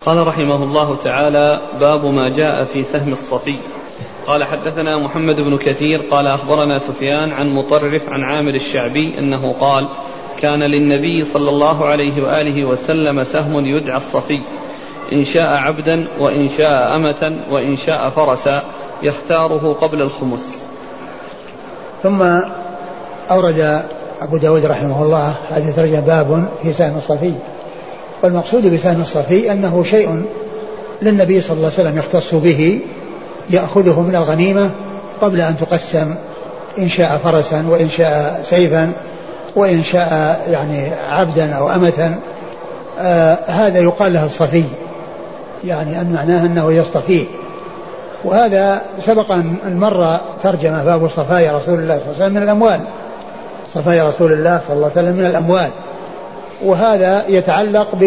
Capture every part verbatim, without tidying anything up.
قال رحمه الله تعالى: باب ما جاء في سهم الصفي. قال: حدثنا محمد بن كثير قال أخبرنا سفيان عن مطرف عن عامر الشعبي أنه قال: كان للنبي صلى الله عليه وآله وسلم سهم يدعى الصفي، إن شاء عبدا وإن شاء أمة وإن شاء فرسا، يختاره قبل الخمس. ثم أورد أبو داود رحمه الله هذه ترجمة باب في سهم الصفي. والمقصود بسهم الصفي أنه شيء للنبي صلى الله عليه وسلم يختص به، يأخذه من الغنيمة قبل أن تقسم، إن شاء فرسا وإن شاء سيفا وإن شاء يعني عبدا أو أمة. آه هذا يقال له الصفي، يعني أن معناه أنه يصطفيه. وهذا سبق أن مر ترجمة باب صفايا رسول الله صلى الله عليه وسلم من الأموال، صفايا رسول الله صلى الله عليه وسلم من الأموال. وهذا يتعلق ب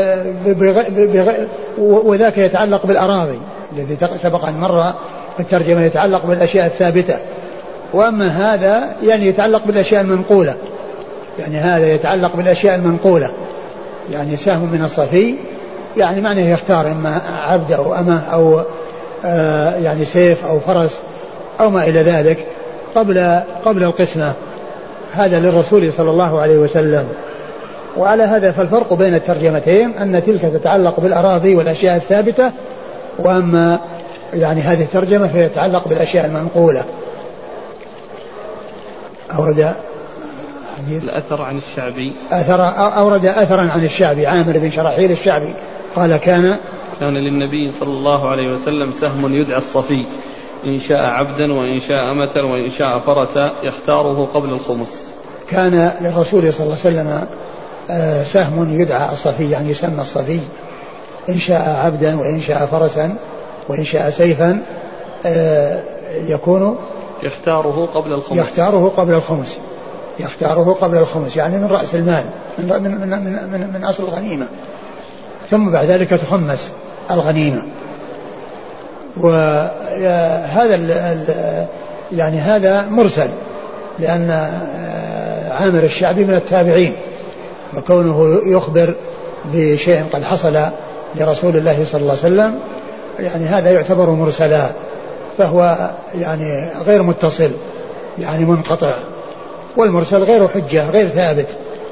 وذاك يتعلق بالأراضي الذي سبق أن مر في الترجمة، يتعلق بالأشياء الثابتة. وأما هذا يعني يتعلق بالأشياء المنقولة، يعني هذا يتعلق بالأشياء المنقولة، يعني سهم من الصفي، يعني معناه يختار إما عبد أو أمة أو آه يعني سيف أو فرس أو ما إلى ذلك قبل قبل القسمة. هذا للرسول صلى الله عليه وسلم. وعلى هذا فالفرق بين الترجمتين أن تلك تتعلق بالأراضي والأشياء الثابتة، وأما يعني هذه الترجمة فيتعلق بالأشياء المنقولة. أورد الأثر عن الشعبي، أثر أورد أثرا عن الشعبي عامر بن شراحيل الشعبي قال: كان كان للنبي صلى الله عليه وسلم سهم يدعى الصفي، إن شاء عبدا وإن شاء أمة وإن شاء فرسا، يختاره قبل الخمس. كان للرسول صلى الله عليه وسلم سهم يدعى الصفي، يعني يسمى الصفي، إن شاء عبدا وإن شاء فرسا وإن شاء سيفا يكون يختاره قبل الخمس. يختاره قبل الخمس يختاره قبل الخمس يعني من رأس المال، من من من من, من أصل الغنيمة، ثم بعد ذلك تخمس الغنيمة. وهذا يعني هذا مرسل، لأن عامر الشعبي من التابعين، وكونه يخبر بشيء قد حصل لرسول الله صلى الله عليه وسلم يعني هذا يعتبر مرسلا، فهو يعني غير متصل، يعني منقطع. والمرسل غير حجة، غير ثابت،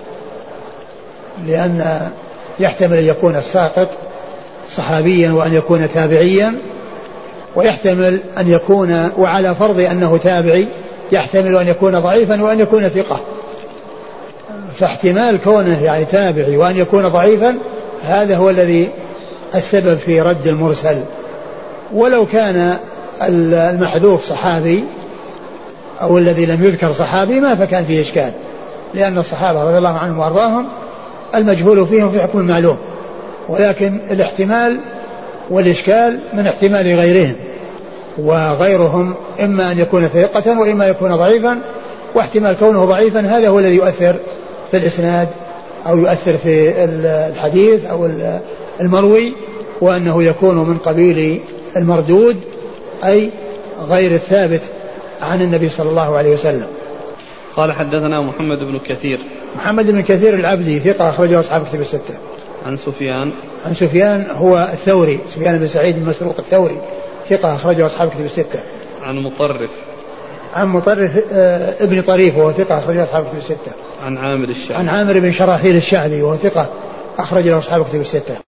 لأن يحتمل أن يكون الساقط صحابيا وأن يكون تابعيا، ويحتمل أن يكون، وعلى فرض أنه تابعي يحتمل أن يكون ضعيفا وأن يكون ثقة. فاحتمال كونه يعني تابعي وأن يكون ضعيفا هذا هو الذي السبب في رد المرسل. ولو كان المحذوف صحابي أو الذي لم يذكر صحابي ما فكان فيه إشكال، لأن الصحابة رضي الله عنهم وأرضاهم المجهول فيهم في حكم المعلوم، ولكن الاحتمال والإشكال من احتمال غيرهم، وغيرهم إما أن يكون ثقة وإما يكون ضعيفا، واحتمال كونه ضعيفا هذا هو الذي يؤثر في الإسناد أو يؤثر في الحديث أو المروي، وأنه يكون من قبيل المردود، أي غير الثابت عن النبي صلى الله عليه وسلم. قال: حدثنا محمد بن كثير محمد بن كثير العبدي ثقة أخرجه أصحاب كتب الستة. عن سفيان عن سفيان هو الثوري، سفيان بن سعيد المسروق الثوري ثقة أخرجه أصحاب كتب الستة. عن مطرف عن مطرف آه ابن طريف وهو ثقة أخرجه أصحاب كتب الستة. عن عامر الشعبي عن عامر بن شراحيل الشعبي وهو ثقة أخرجه أصحاب كتب الستة.